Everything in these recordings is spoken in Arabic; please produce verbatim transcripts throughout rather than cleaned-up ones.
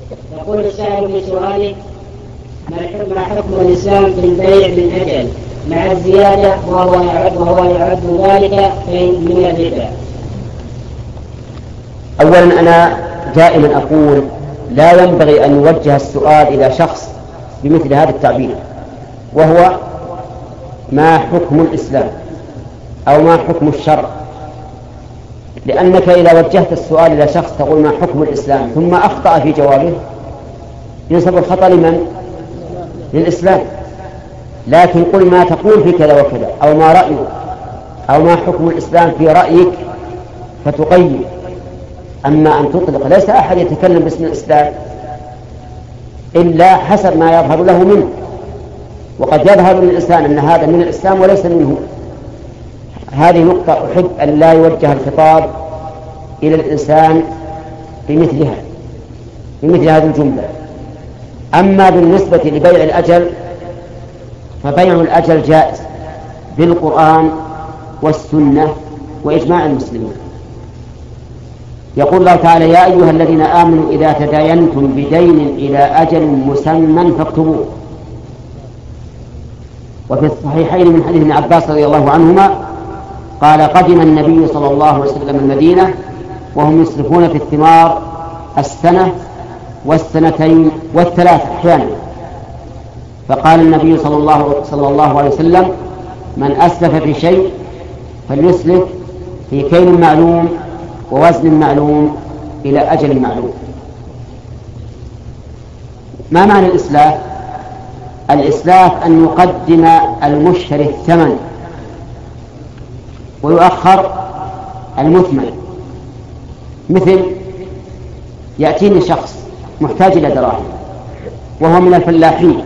يقول السائل في سؤاله: ما حكم الإسلام في البيع بالأجل مع الزيادة وهو يعد وهو يعد ذلك من الربا؟ أولا أنا دائما أقول لا ينبغي أن يوجه السؤال إلى شخص بمثل هذا التعبير، وهو ما حكم الإسلام أو ما حكم الشرع، لأنك إذا وجهت السؤال إلى شخص تقول ما حكم الإسلام ثم أخطأ في جوابه ينسب الخطأ لمن؟ للإسلام. لكن قل ما تقول في كذا وكذا، أو ما رأيك، أو ما حكم الإسلام في رأيك فتقيم. أما أن تطلق، ليس أحد يتكلم باسم الإسلام إلا حسب ما يظهر له منه، وقد يظهر للإنسان أن هذا من الإسلام وليس منه. هذه نقطة أحب أن لا يوجه الخطاب إلى الإنسان بمثلها بمثل هذه الجملة. أما بالنسبة لبيع الأجل فبيع الأجل جائز بالقرآن والسنة وإجماع المسلمين. يقول الله تعالى: يا أيها الذين آمنوا إذا تداينتم بدين إلى أجل مسمى فاكتبوه. وفي الصحيحين من حديث ابن عباس رضي الله عنهما قال: قدم النبي صلى الله عليه وسلم المدينة وهم يسرفون في الثمار السنة والسنتين والثلاث أحيانا، فقال النبي صلى الله, صلى الله عليه وسلم: من أسلف في شيء فليسلف في كيل معلوم ووزن معلوم إلى أجل معلوم. ما معنى الإسلاف؟ الإسلاف أن يقدم المشتري الثمن ويؤخر المثمن. مثل يأتيني شخص محتاج إلى دراهم وهو من الفلاحين،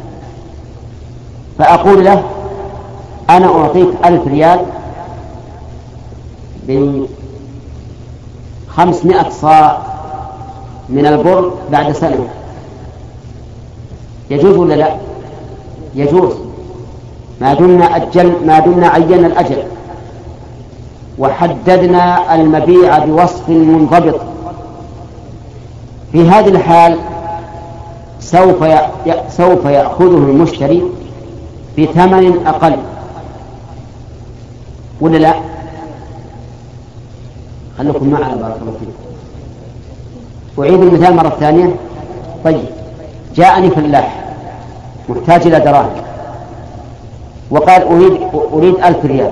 فأقول له: أنا أعطيك ألف ريال بخمسمائة صاع من البر بعد سنة. يجوز ولا لا؟ يجوز، ما دمنا أجل ما دمنا عينا الأجل وحددنا المبيع بوصف منضبط. في هذه الحال سوف سوف يأخذه المشتري بثمن أقل ولا لا؟ خليكم معنا بارك الله فيكم. أعيد المثال مرة ثانية. طيب، جاءني فلاح محتاج إلى دراهم وقال: أريد أريد ألف ريال،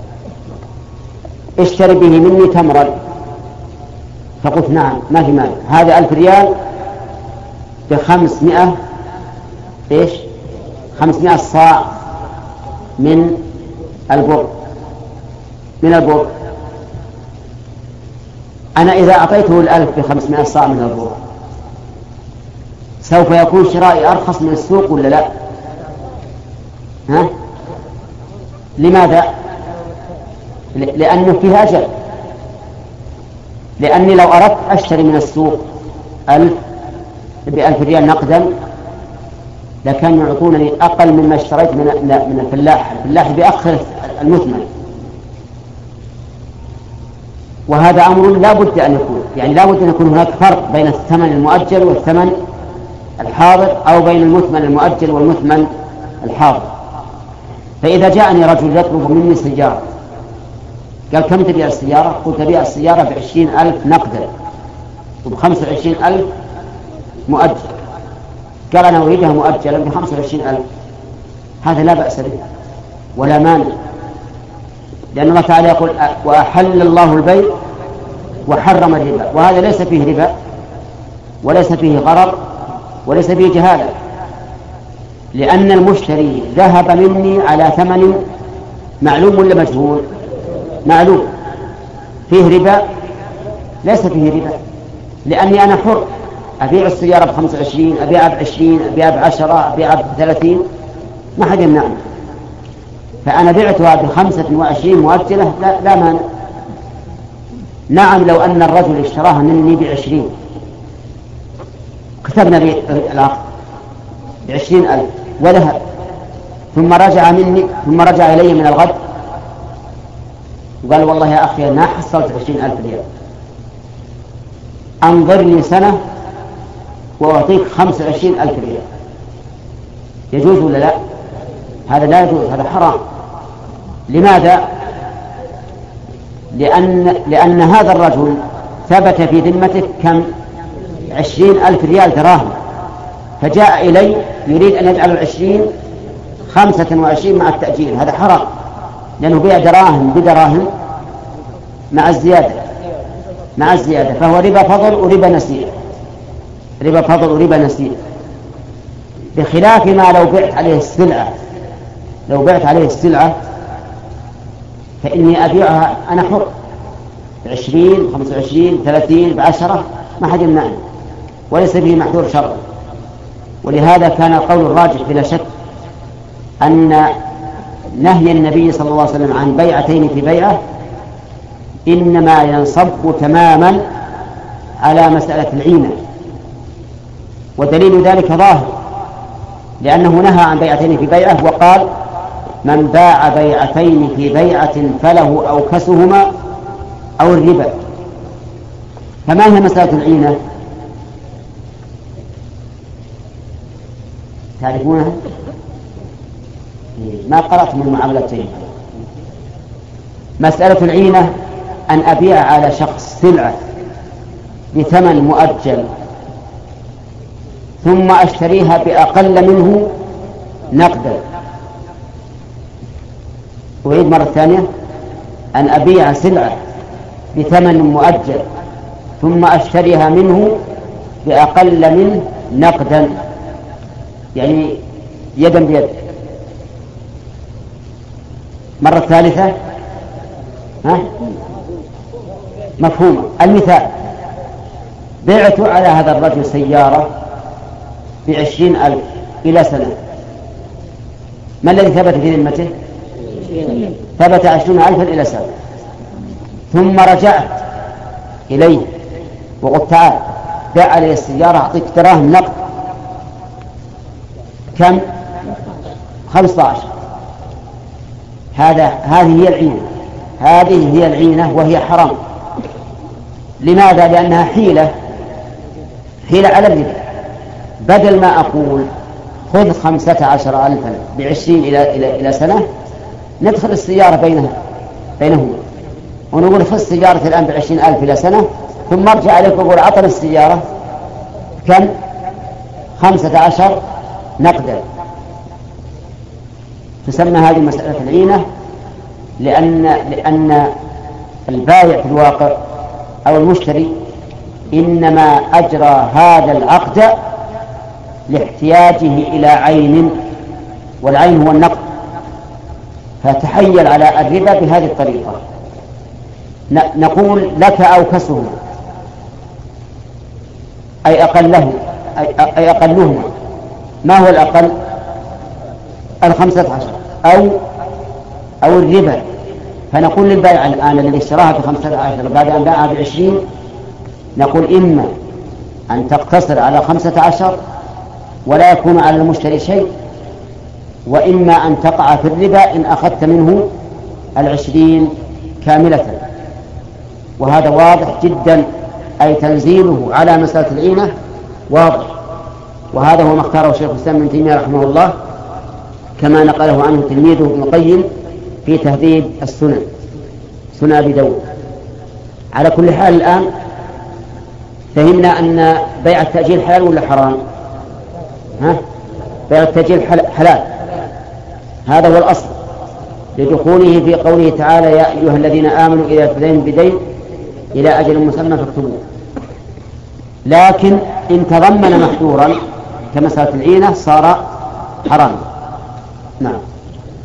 اشتري به مني تمرا. فقلت: نعم، ما في مال، هذا ألف ريال بخمسمائة إيش؟ خمسمائة صاع من البر من البر أنا إذا أعطيته الألف بخمسمائة صاع من البر سوف يكون شرائي أرخص من السوق ولا لا؟ ها؟ لماذا؟ لأنه فيها أجل. لأني لو أردت أشتري من السوق ألف بألف ريال نقدا لكان يعطونني أقل مما اشتريت من من الفلاح. الفلاح بأخر المثمن، وهذا أمر لا بد أن يكون، يعني لا بد أن يكون هناك فرق بين الثمن المؤجل والثمن الحاضر، أو بين المثمن المؤجل والمثمن الحاضر. فإذا جاءني رجل يطلب مني سيارة، قال: كم تبيع السيارة؟ قلت: تبيع السيارة بعشرين ألف نقدا وبخمسة وعشرين ألف مؤجل. قال: أنا أريدها مؤجلا بخمسة وعشرين ألف. هذا لا بأس به ولا مانع، لأن الله تعالى يقول: وأحل الله البيع وحرم الربا. وهذا ليس فيه ربا وليس فيه غرر وليس فيه جهالة، لأن المشتري ذهب مني على ثمن معلوم ولا مجهول؟ معلوم. فيه ربا؟ ليس فيه ربا، لأني أنا حر، أبيع السيارة بخمسة وعشرين، أبيع بعشرين، أبيع بعشرة، أبيع بثلاثين، ما حد يمنعني. فأنا بعتها بخمسة وعشرين مؤجلة، لا, لا مانع. نعم، لو أن الرجل اشتراها مني بعشرين، كتبنا العقد بعشرين ألف وذهب، ثم رجع مني ثم رجع إلي من الغد وقال: والله يا أخي ما حصلت عشرين ألف ريال، أنظرني سنة وأعطيك خمسة وعشرين ألف ريال، يجوز ولا لا؟ هذا لا يجوز، هذا حرام. لماذا؟ لأن, لأن هذا الرجل ثبت في ذمته كم؟ عشرين ألف ريال دراهم، فجاء إلي يريد أن يجعل العشرين خمسة وعشرين مع التأجيل، هذا حرام، لأنه بيع دراهم بدراهم مع الزيادة مع الزيادة فهو ربا فضل وربا نسيء، ربا فضل وربا نسيء، بخلاف ما لو بعت عليه السلعة. لو بعت عليه السلعة فإني أبيعها أنا حر، بعشرين خمسة وعشرين ثلاثين بعشرة ما حد يمنعني، وليس به محذور شرعي. ولهذا كان القول الراجح بلا شك أن نهي النبي صلى الله عليه وسلم عن بيعتين في بيعة إنما ينصب تماما على مسألة العينة، ودليل ذلك ظاهر، لأنه نهى عن بيعتين في بيعة وقال: من باع بيعتين في بيعة فله أوكسهما أو الربا. فما هي مسألة العينة؟ تعرفونها؟ ما قرأتم المعاملتين. مسألة العينة أن أبيع على شخص سلعة بثمن مؤجل ثم أشتريها بأقل منه نقدا. أعيد مرة ثانية: أن أبيع سلعة بثمن مؤجل ثم أشتريها منه بأقل منه نقدا، يعني يدا بيد. مرة ثالثة ها؟ مفهومة. المثال: بعت على هذا الرجل سيارة بعشرين ألف إلى سنة، ما الذي ثبت في ذمته؟ ثبت عشرين ألفا إلى سنة، ثم رجعت إليه وقلت: تعال بيع علي السيارة أعطيك دراهم نقد. كم؟ خمسة عشر. هذا هذه هي العينة، هذه هي العينة وهي حرام. لماذا؟ لأنها حيلة حيلة على الربا. بدل ما أقول خذ خمسة عشر ألفا بعشرين إلى إلى إلى سنة، ندخل السيارة بينها بينهما ونقول خذ السيارة الآن بعشرين ألف إلى سنة، ثم أرجع عليك وأقول عطل السيارة كم؟ خمسة عشر نقدا. تسمى هذه مسألة العينة لأن لأن البائع في الواقع أو المشتري إنما أجرى هذا العقد لاحتياجه إلى عين، والعين هو النقد، فتحيل على الربا بهذه الطريقة. نقول لك أوكسه أي أقله أي أقلهما. ما هو الأقل؟ الخمسة عشر أو أو الربا. فنقول للبائع الآن الذي اشتراها بخمسة عشر بعد أن باعها بعشرين، نقول: إما أن تقتصر على خمسة عشر ولا يكون على المشتري شيء، وإما أن تقع في الربا إن أخذت منه العشرين كاملة. وهذا واضح جدا، أي تنزيله على مسألة العينة واضح، وهذا هو ما اختاره شيخ الإسلام ابن تيمية رحمه الله، كما نقله عنه تلميذه ابن القيم في تهذيب السنن، سنن أبي داود. على كل حال الآن فهمنا أن بيع التأجيل حلال ولا حرام؟ ها؟ بيع التأجيل حلال، هذا هو الأصل، لدخوله في قوله تعالى: يا أيها الذين آمنوا إذا تدين بدين إلى أجل مسمى فاكتبوه. لكن إن تضمن محذورا كمسألة العينة صار حرام. نعم.